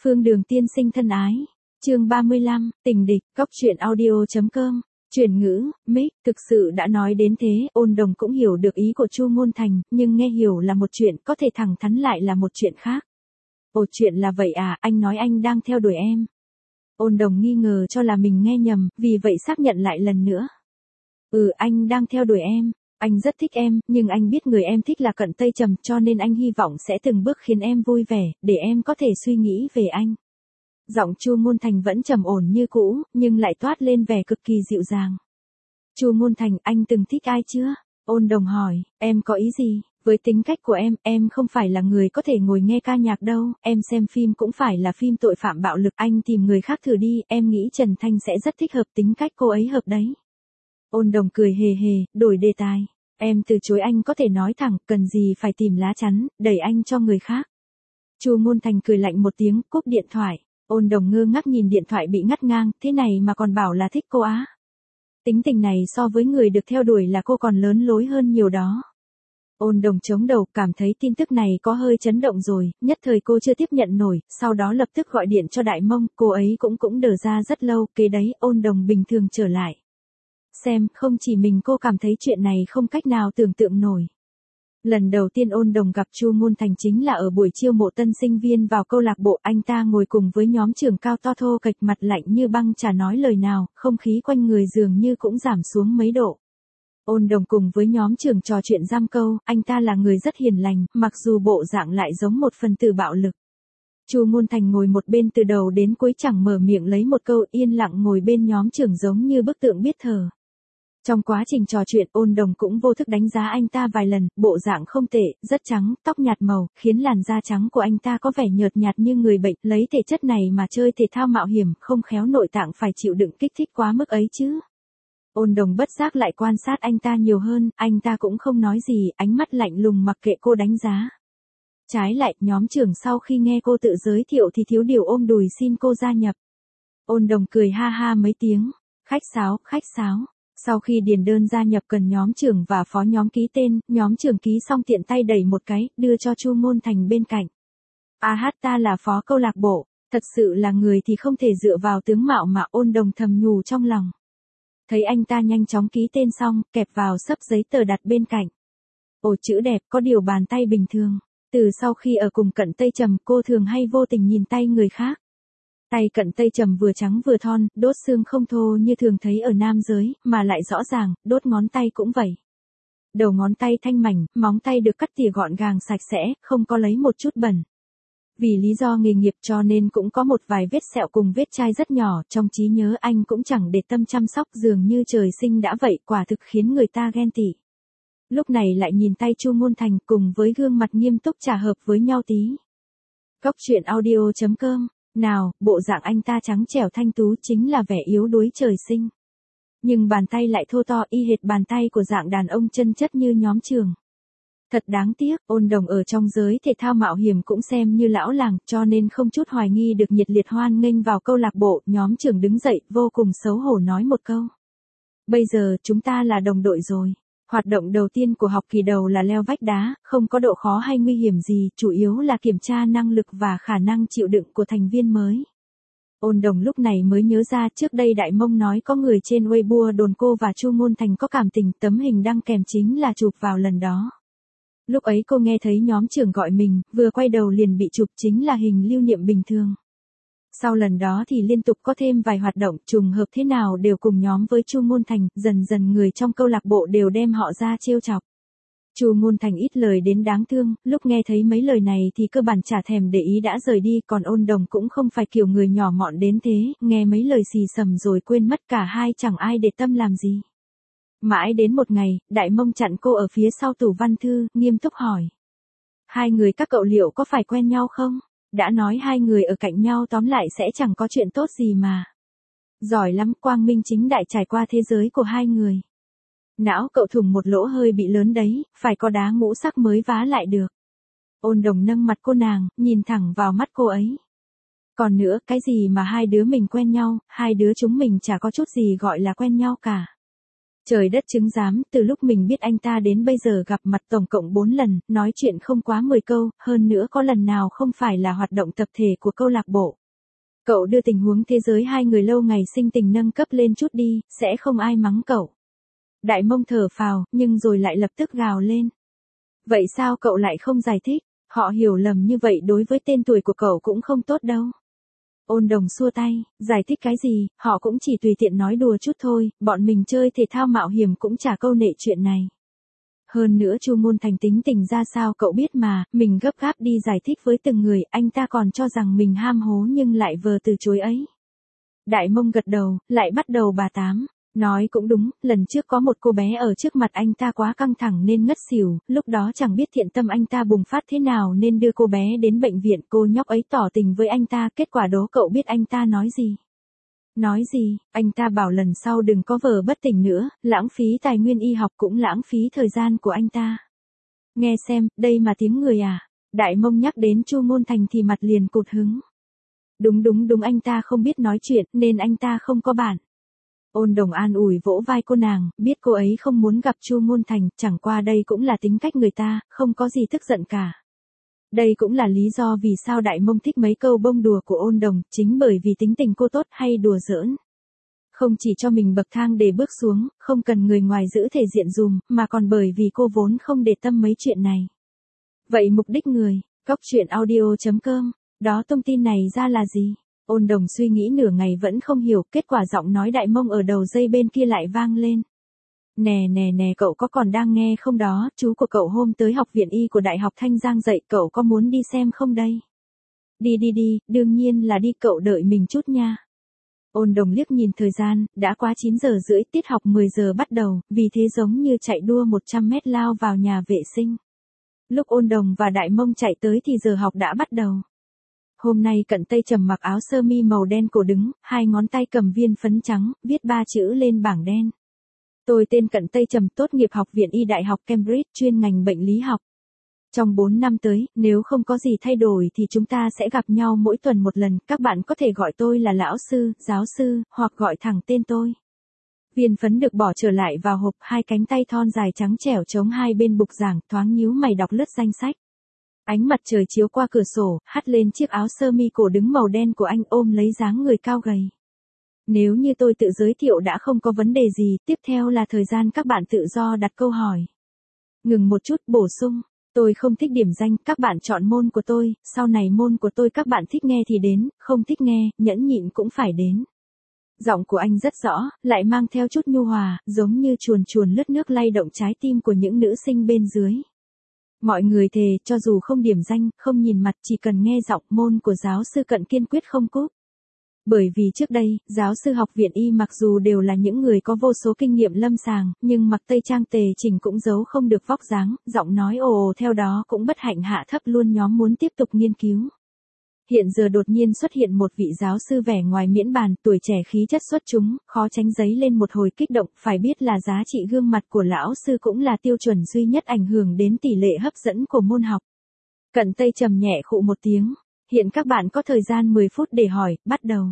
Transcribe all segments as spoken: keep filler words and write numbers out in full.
Phương Đường tiên sinh thân ái. Chương ba mươi lăm, tình địch, góc truyện audio.com. Chuyển ngữ, mic, thực sự đã nói đến thế, Ôn Đồng cũng hiểu được ý của Chu Môn Thành, nhưng nghe hiểu là một chuyện, có thể thẳng thắn lại là một chuyện khác. Ồ, chuyện là vậy à, anh nói anh đang theo đuổi em. Ôn Đồng nghi ngờ cho là mình nghe nhầm, vì vậy xác nhận lại lần nữa. Ừ, anh đang theo đuổi em. Anh rất thích em, nhưng anh biết người em thích là Cận Tây Trầm, cho nên anh hy vọng sẽ từng bước khiến em vui vẻ, để em có thể suy nghĩ về anh. Giọng Chu Môn Thành vẫn trầm ổn như cũ, nhưng lại toát lên vẻ cực kỳ dịu dàng. Chu Môn Thành, anh từng thích ai chưa? Ôn Đồng hỏi, em có ý gì? Với tính cách của em, em không phải là người có thể ngồi nghe ca nhạc đâu, em xem phim cũng phải là phim tội phạm bạo lực, anh tìm người khác thử đi, em nghĩ Trần Thanh sẽ rất thích hợp, tính cách cô ấy hợp đấy. Ôn Đồng cười hề hề, đổi đề tài. Em từ chối anh có thể nói thẳng, cần gì phải tìm lá chắn, đẩy anh cho người khác. Chu Môn Thành cười lạnh một tiếng, cúp điện thoại. Ôn Đồng ngơ ngác nhìn điện thoại bị ngắt ngang, thế này mà còn bảo là thích cô á. Tính tình này so với người được theo đuổi là cô còn lớn lối hơn nhiều đó. Ôn Đồng chống đầu, cảm thấy tin tức này có hơi chấn động rồi, nhất thời cô chưa tiếp nhận nổi, sau đó lập tức gọi điện cho Đại Mông, cô ấy cũng cũng đờ ra rất lâu, kế đấy, Ôn Đồng bình thường trở lại. Xem, không chỉ mình cô cảm thấy chuyện này không cách nào tưởng tượng nổi. Lần đầu tiên Ôn Đồng gặp Chu Môn Thành chính là ở buổi chiêu mộ tân sinh viên vào câu lạc bộ, anh ta ngồi cùng với nhóm trưởng cao to thô kệch, mặt lạnh như băng, chả nói lời nào, không khí quanh người dường như cũng giảm xuống mấy độ. Ôn Đồng cùng với nhóm trưởng trò chuyện giam câu, anh ta là người rất hiền lành, mặc dù bộ dạng lại giống một phần tử bạo lực. Chu Môn Thành ngồi một bên từ đầu đến cuối chẳng mở miệng lấy một câu, yên lặng ngồi bên nhóm trưởng giống như bức tượng biết thờ. Trong quá trình trò chuyện, Ôn Đồng cũng vô thức đánh giá anh ta vài lần, bộ dạng không tệ, rất trắng, tóc nhạt màu, khiến làn da trắng của anh ta có vẻ nhợt nhạt như người bệnh, lấy thể chất này mà chơi thể thao mạo hiểm, không khéo nội tạng phải chịu đựng kích thích quá mức ấy chứ. Ôn Đồng bất giác lại quan sát anh ta nhiều hơn, anh ta cũng không nói gì, ánh mắt lạnh lùng mặc kệ cô đánh giá. Trái lại, nhóm trưởng sau khi nghe cô tự giới thiệu thì thiếu điều ôm đùi xin cô gia nhập. Ôn Đồng cười ha ha mấy tiếng, khách sáo, khách sáo. Sau khi điền đơn gia nhập cần nhóm trưởng và phó nhóm ký tên, nhóm trưởng ký xong tiện tay đẩy một cái, đưa cho Chu Môn Thành bên cạnh. A hát ta là phó câu lạc bộ, thật sự là người thì không thể dựa vào tướng mạo mà, Ôn Đồng thầm nhủ trong lòng. Thấy anh ta nhanh chóng ký tên xong, kẹp vào xấp giấy tờ đặt bên cạnh. Ồ, chữ đẹp, có điều bàn tay bình thường. Từ sau khi ở cùng Cận Tây Trầm, cô thường hay vô tình nhìn tay người khác. Tay Cận Tây Trầm vừa trắng vừa thon, đốt xương không thô như thường thấy ở nam giới, mà lại rõ ràng, đốt ngón tay cũng vậy. Đầu ngón tay thanh mảnh, móng tay được cắt tỉa gọn gàng sạch sẽ, không có lấy một chút bẩn. Vì lý do nghề nghiệp cho nên cũng có một vài vết sẹo cùng vết chai rất nhỏ, trong trí nhớ anh cũng chẳng để tâm chăm sóc, dường như trời sinh đã vậy, quả thực khiến người ta ghen tị. Lúc này lại nhìn tay Chu Môn Thành cùng với gương mặt nghiêm túc chả hợp với nhau tí. Góc truyện audio.com. Nào, bộ dạng anh ta trắng trẻo thanh tú chính là vẻ yếu đuối trời sinh. Nhưng bàn tay lại thô to y hệt bàn tay của dạng đàn ông chân chất như nhóm trưởng. Thật đáng tiếc, Ôn Đồng ở trong giới thể thao mạo hiểm cũng xem như lão làng, cho nên không chút hoài nghi được nhiệt liệt hoan nghênh vào câu lạc bộ, nhóm trưởng đứng dậy, vô cùng xấu hổ nói một câu. Bây giờ, chúng ta là đồng đội rồi. Hoạt động đầu tiên của học kỳ đầu là leo vách đá, không có độ khó hay nguy hiểm gì, chủ yếu là kiểm tra năng lực và khả năng chịu đựng của thành viên mới. Ôn Đồng lúc này mới nhớ ra trước đây Đại Mông nói có người trên Weibo đồn cô và Chu Môn Thành có cảm tình, tấm hình đăng kèm chính là chụp vào lần đó. Lúc ấy cô nghe thấy nhóm trưởng gọi mình, vừa quay đầu liền bị chụp, chính là hình lưu niệm bình thường. Sau lần đó thì liên tục có thêm vài hoạt động, trùng hợp thế nào đều cùng nhóm với Chu Môn Thành, dần dần người trong câu lạc bộ đều đem họ ra trêu chọc. Chu Môn Thành ít lời đến đáng thương, lúc nghe thấy mấy lời này thì cơ bản chả thèm để ý đã rời đi, còn Ôn Đồng cũng không phải kiểu người nhỏ mọn đến thế, nghe mấy lời xì xầm rồi quên mất cả hai chẳng ai để tâm làm gì. Mãi đến một ngày, Đại Mông chặn cô ở phía sau tủ văn thư, nghiêm túc hỏi. Hai người các cậu liệu có phải quen nhau không? Đã nói hai người ở cạnh nhau tóm lại sẽ chẳng có chuyện tốt gì mà. Giỏi lắm, quang minh chính đại trải qua thế giới của hai người. Não cậu thủng một lỗ hơi bị lớn đấy, phải có đá ngũ sắc mới vá lại được. Ôn Đồng nâng mặt cô nàng, nhìn thẳng vào mắt cô ấy. Còn nữa, cái gì mà hai đứa mình quen nhau, hai đứa chúng mình chả có chút gì gọi là quen nhau cả. Trời đất chứng giám, từ lúc mình biết anh ta đến bây giờ gặp mặt tổng cộng bốn lần, nói chuyện không quá mười câu, hơn nữa có lần nào không phải là hoạt động tập thể của câu lạc bộ. Cậu đưa tình huống thế giới hai người lâu ngày sinh tình nâng cấp lên chút đi, sẽ không ai mắng cậu. Đại Mông thở phào, nhưng rồi lại lập tức gào lên. Vậy sao cậu lại không giải thích? Họ hiểu lầm như vậy đối với tên tuổi của cậu cũng không tốt đâu. Ôn Đồng xua tay, giải thích cái gì, họ cũng chỉ tùy tiện nói đùa chút thôi, bọn mình chơi thể thao mạo hiểm cũng chả câu nệ chuyện này. Hơn nữa Chu Môn Thành tính tình ra sao cậu biết mà, mình gấp gáp đi giải thích với từng người, anh ta còn cho rằng mình ham hố nhưng lại vờ từ chối ấy. Đại Mông gật đầu, lại bắt đầu bà Tám. Nói cũng đúng, lần trước có một cô bé ở trước mặt anh ta quá căng thẳng nên ngất xỉu, lúc đó chẳng biết thiện tâm anh ta bùng phát thế nào nên đưa cô bé đến bệnh viện, cô nhóc ấy tỏ tình với anh ta, kết quả đố cậu biết anh ta nói gì. Nói gì, anh ta bảo lần sau đừng có vờ bất tỉnh nữa, lãng phí tài nguyên y học cũng lãng phí thời gian của anh ta. Nghe xem, đây mà tiếng người à, Đại Mông nhắc đến Chu Môn Thành thì mặt liền cụt hứng. Đúng đúng đúng anh ta không biết nói chuyện nên anh ta không có bản. Ôn Đồng an ủi vỗ vai cô nàng, biết cô ấy không muốn gặp Chu Môn Thành, chẳng qua đây cũng là tính cách người ta, không có gì tức giận cả. Đây cũng là lý do vì sao Đại Mông thích mấy câu bông đùa của Ôn Đồng, chính bởi vì tính tình cô tốt hay đùa giỡn. Không chỉ cho mình bậc thang để bước xuống, không cần người ngoài giữ thể diện dùm, mà còn bởi vì cô vốn không để tâm mấy chuyện này. Vậy mục đích người, góc chuyện audio chấm com, đó thông tin này ra là gì? Ôn Đồng suy nghĩ nửa ngày vẫn không hiểu, kết quả giọng nói Đại Mông ở đầu dây bên kia lại vang lên. Nè nè nè cậu có còn đang nghe không đó, chú của cậu hôm tới học viện y của Đại học Thanh Giang dạy, cậu có muốn đi xem không đây? Đi đi đi, đương nhiên là đi, cậu đợi mình chút nha. Ôn Đồng liếc nhìn thời gian, đã quá chín giờ rưỡi, tiết học mười giờ bắt đầu, vì thế giống như chạy đua một trăm mét lao vào nhà vệ sinh. Lúc Ôn Đồng và Đại Mông chạy tới thì giờ học đã bắt đầu. Hôm nay Cận Tây Trầm mặc áo sơ mi màu đen cổ đứng, hai ngón tay cầm viên phấn trắng, viết ba chữ lên bảng đen. Tôi tên Cận Tây Trầm, tốt nghiệp học viện y Đại học Cambridge, chuyên ngành bệnh lý học. Trong bốn năm tới, nếu không có gì thay đổi thì chúng ta sẽ gặp nhau mỗi tuần một lần, các bạn có thể gọi tôi là lão sư, giáo sư, hoặc gọi thẳng tên tôi. Viên phấn được bỏ trở lại vào hộp, hai cánh tay thon dài trắng trẻo chống hai bên bục giảng, thoáng nhíu mày đọc lướt danh sách. Ánh mặt trời chiếu qua cửa sổ, hắt lên chiếc áo sơ mi cổ đứng màu đen của anh, ôm lấy dáng người cao gầy. Nếu như tôi tự giới thiệu đã không có vấn đề gì, tiếp theo là thời gian các bạn tự do đặt câu hỏi. Ngừng một chút, bổ sung. Tôi không thích điểm danh, các bạn chọn môn của tôi, sau này môn của tôi các bạn thích nghe thì đến, không thích nghe, nhẫn nhịn cũng phải đến. Giọng của anh rất rõ, lại mang theo chút nhu hòa, giống như chuồn chuồn lướt nước lay động trái tim của những nữ sinh bên dưới. Mọi người thề, cho dù không điểm danh, không nhìn mặt, chỉ cần nghe giọng, môn của giáo sư Cận kiên quyết không cúp. Bởi vì trước đây, giáo sư học viện y mặc dù đều là những người có vô số kinh nghiệm lâm sàng, nhưng mặc tây trang tề chỉnh cũng giấu không được vóc dáng, giọng nói ồ ồ theo đó cũng bất hạnh hạ thấp luôn nhóm muốn tiếp tục nghiên cứu. Hiện giờ đột nhiên xuất hiện một vị giáo sư vẻ ngoài miễn bàn, tuổi trẻ khí chất xuất chúng, khó tránh dấy lên một hồi kích động, phải biết là giá trị gương mặt của lão sư cũng là tiêu chuẩn duy nhất ảnh hưởng đến tỷ lệ hấp dẫn của môn học. Cận Tây Trầm nhẹ khụ một tiếng, hiện các bạn có thời gian mười phút để hỏi, bắt đầu.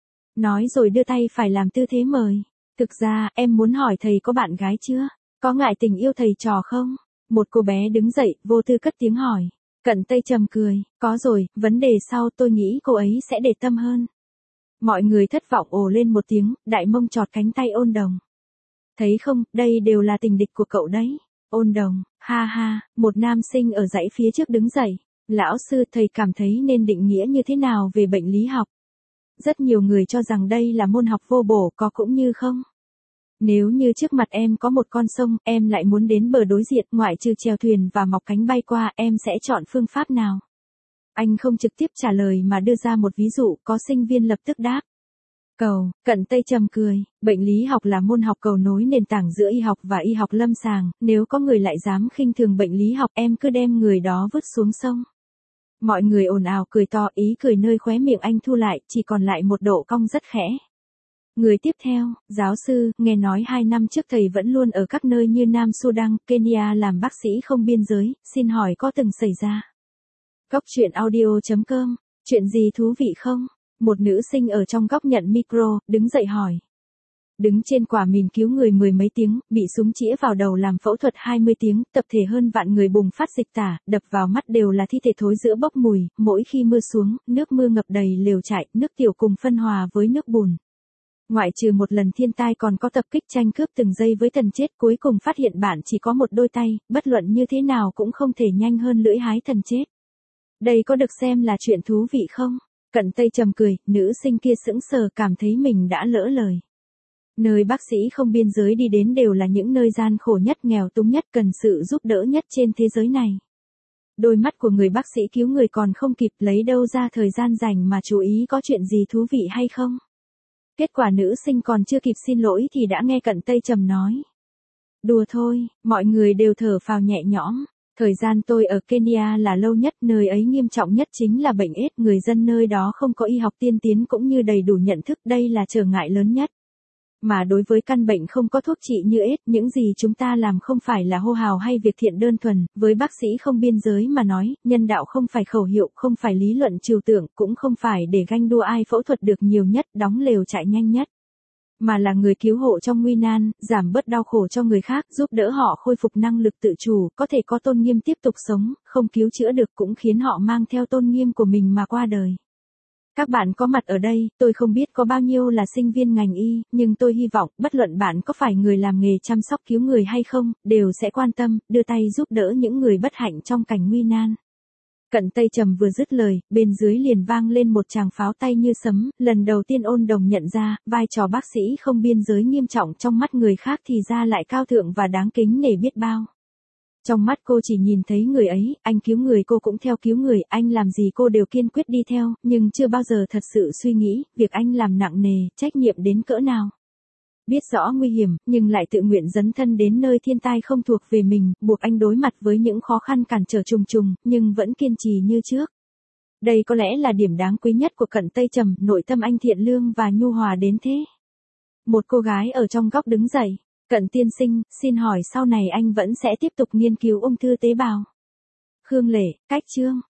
Nói rồi đưa tay phải làm tư thế mời. Thực ra, em muốn hỏi thầy có bạn gái chưa? Có ngại tình yêu thầy trò không? Một cô bé đứng dậy, vô tư cất tiếng hỏi. Cận Tây Trầm cười, có rồi, vấn đề sau tôi nghĩ cô ấy sẽ để tâm hơn. Mọi người thất vọng ồ lên một tiếng, Đại Mông chọt cánh tay Ôn Đồng. Thấy không, đây đều là tình địch của cậu đấy. Ôn Đồng, ha ha, một nam sinh ở dãy phía trước đứng dậy. Lão sư, thầy cảm thấy nên định nghĩa như thế nào về bệnh lý học? Rất nhiều người cho rằng đây là môn học vô bổ, có cũng như không. Nếu như trước mặt em có một con sông, em lại muốn đến bờ đối diện, ngoại trừ chèo thuyền và mọc cánh bay qua, em sẽ chọn phương pháp nào? Anh không trực tiếp trả lời mà đưa ra một ví dụ, có sinh viên lập tức đáp. Cầu, Cận Tây Trầm cười, bệnh lý học là môn học cầu nối nền tảng giữa y học và y học lâm sàng, nếu có người lại dám khinh thường bệnh lý học, em cứ đem người đó vứt xuống sông. Mọi người ồn ào cười to, ý cười nơi khóe miệng anh thu lại, chỉ còn lại một độ cong rất khẽ. Người tiếp theo, giáo sư, nghe nói hai năm trước thầy vẫn luôn ở các nơi như Nam Sudan, Kenya làm bác sĩ không biên giới, xin hỏi có từng xảy ra? Góc chuyện audio chấm com, chuyện gì thú vị không? Một nữ sinh ở trong góc nhận micro, đứng dậy hỏi. Đứng trên quả mìn cứu người mười mấy tiếng, bị súng chĩa vào đầu làm phẫu thuật hai mươi tiếng, tập thể hơn vạn người bùng phát dịch tả, đập vào mắt đều là thi thể thối rữa bốc mùi, mỗi khi mưa xuống, nước mưa ngập đầy lều trại, nước tiểu cùng phân hòa với nước bùn. Ngoại trừ một lần thiên tai còn có tập kích tranh cướp từng giây với thần chết, cuối cùng phát hiện bạn chỉ có một đôi tay, bất luận như thế nào cũng không thể nhanh hơn lưỡi hái thần chết. Đây có được xem là chuyện thú vị không? Cận Tây Trầm cười, nữ sinh kia sững sờ cảm thấy mình đã lỡ lời. Nơi bác sĩ không biên giới đi đến đều là những nơi gian khổ nhất, nghèo túng nhất, cần sự giúp đỡ nhất trên thế giới này. Đôi mắt của người bác sĩ cứu người còn không kịp, lấy đâu ra thời gian dành mà chú ý có chuyện gì thú vị hay không. Kết quả nữ sinh còn chưa kịp xin lỗi thì đã nghe Cận Tây Trầm nói. Đùa thôi, mọi người đều thở phào nhẹ nhõm. Thời gian tôi ở Kenya là lâu nhất, nơi ấy nghiêm trọng nhất chính là bệnh AIDS, người dân nơi đó không có y học tiên tiến cũng như đầy đủ nhận thức, đây là trở ngại lớn nhất. Mà đối với căn bệnh không có thuốc trị như AIDS, những gì chúng ta làm không phải là hô hào hay việc thiện đơn thuần, với bác sĩ không biên giới mà nói, nhân đạo không phải khẩu hiệu, không phải lý luận trừu tượng, cũng không phải để ganh đua ai phẫu thuật được nhiều nhất, đóng lều chạy nhanh nhất. Mà là người cứu hộ trong nguy nan, giảm bớt đau khổ cho người khác, giúp đỡ họ khôi phục năng lực tự chủ, có thể có tôn nghiêm tiếp tục sống, không cứu chữa được cũng khiến họ mang theo tôn nghiêm của mình mà qua đời. Các bạn có mặt ở đây, tôi không biết có bao nhiêu là sinh viên ngành y, nhưng tôi hy vọng, bất luận bạn có phải người làm nghề chăm sóc cứu người hay không, đều sẽ quan tâm, đưa tay giúp đỡ những người bất hạnh trong cảnh nguy nan. Cận Tây Trầm vừa dứt lời, bên dưới liền vang lên một tràng pháo tay như sấm, lần đầu tiên Ôn Đồng nhận ra, vai trò bác sĩ không biên giới nghiêm trọng trong mắt người khác thì ra lại cao thượng và đáng kính nể biết bao. Trong mắt cô chỉ nhìn thấy người ấy, anh cứu người cô cũng theo cứu người, anh làm gì cô đều kiên quyết đi theo, nhưng chưa bao giờ thật sự suy nghĩ, việc anh làm nặng nề, trách nhiệm đến cỡ nào. Biết rõ nguy hiểm, nhưng lại tự nguyện dấn thân đến nơi thiên tai không thuộc về mình, buộc anh đối mặt với những khó khăn cản trở trùng trùng, nhưng vẫn kiên trì như trước. Đây có lẽ là điểm đáng quý nhất của Cận Tây Trầm, nội tâm anh thiện lương và nhu hòa đến thế. Một cô gái ở trong góc đứng dậy. Cận tiên sinh, xin hỏi sau này anh vẫn sẽ tiếp tục nghiên cứu ung thư tế bào. Khương Lệ, cách chương.